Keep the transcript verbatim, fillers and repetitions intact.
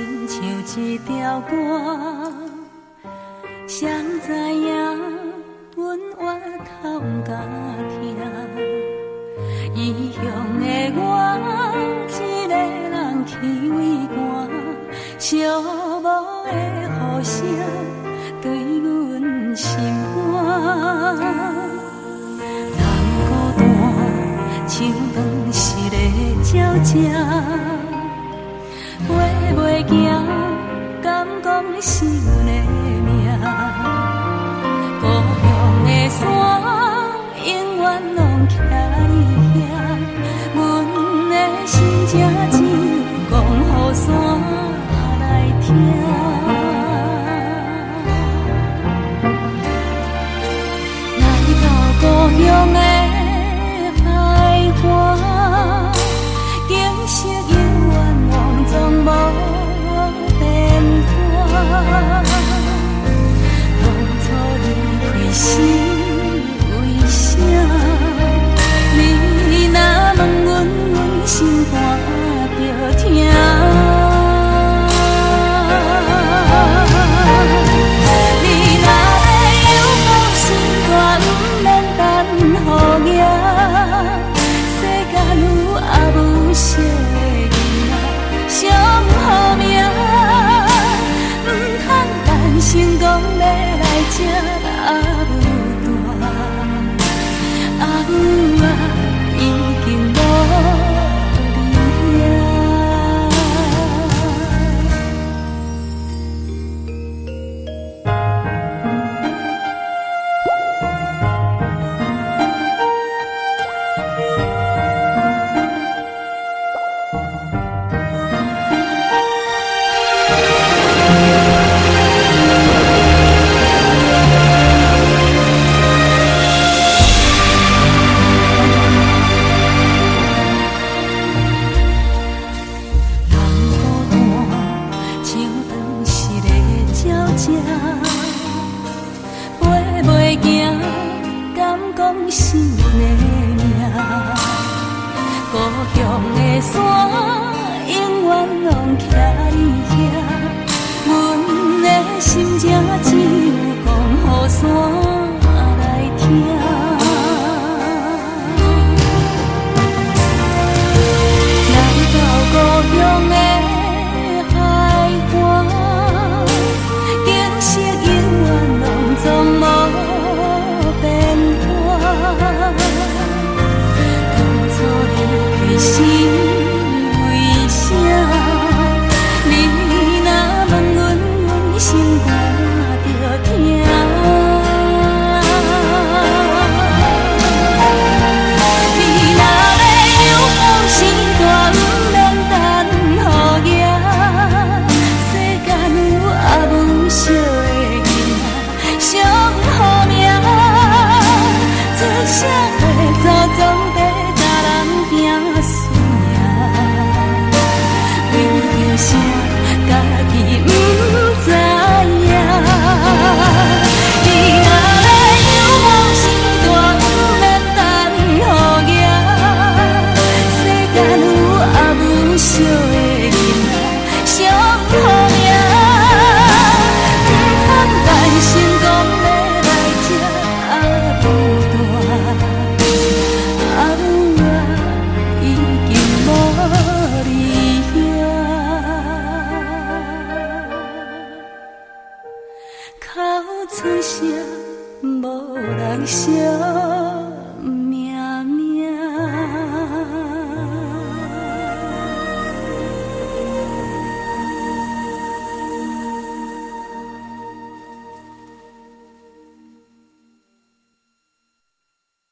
像一条歌，谁知影阮越透甲听，异乡的我，一个人去为寒，寂寞的雨声对阮心肝。人孤单，像当时的鸟只，飞袂行，敢讲是阮的命。故乡的山，永远拢徛伫遐，阮的心情只有讲予山来听。故乡的海岸，景色永远拢总无变化。当初离开时为啥？你若问阮，阮心肝着疼。小的囡仔，惜好命，唔通单成功要来这阿母大，阿母啊，已经无你飞袂行，敢讲是阮的命。故乡的山，永远拢徛伫遐，阮的心情只有讲予山来听。来到故乡的海岸，景色永远拢总无变化。当初离开时为啥？你若问阮，阮心肝着疼。你若要有好时大，不免等雨夜。世间有阿母惜的囡仔，惜好命。这社会早总在甲人拼输赢，为着啥家己不知影？你若要有好时大，不免等雨夜。世间有阿母惜。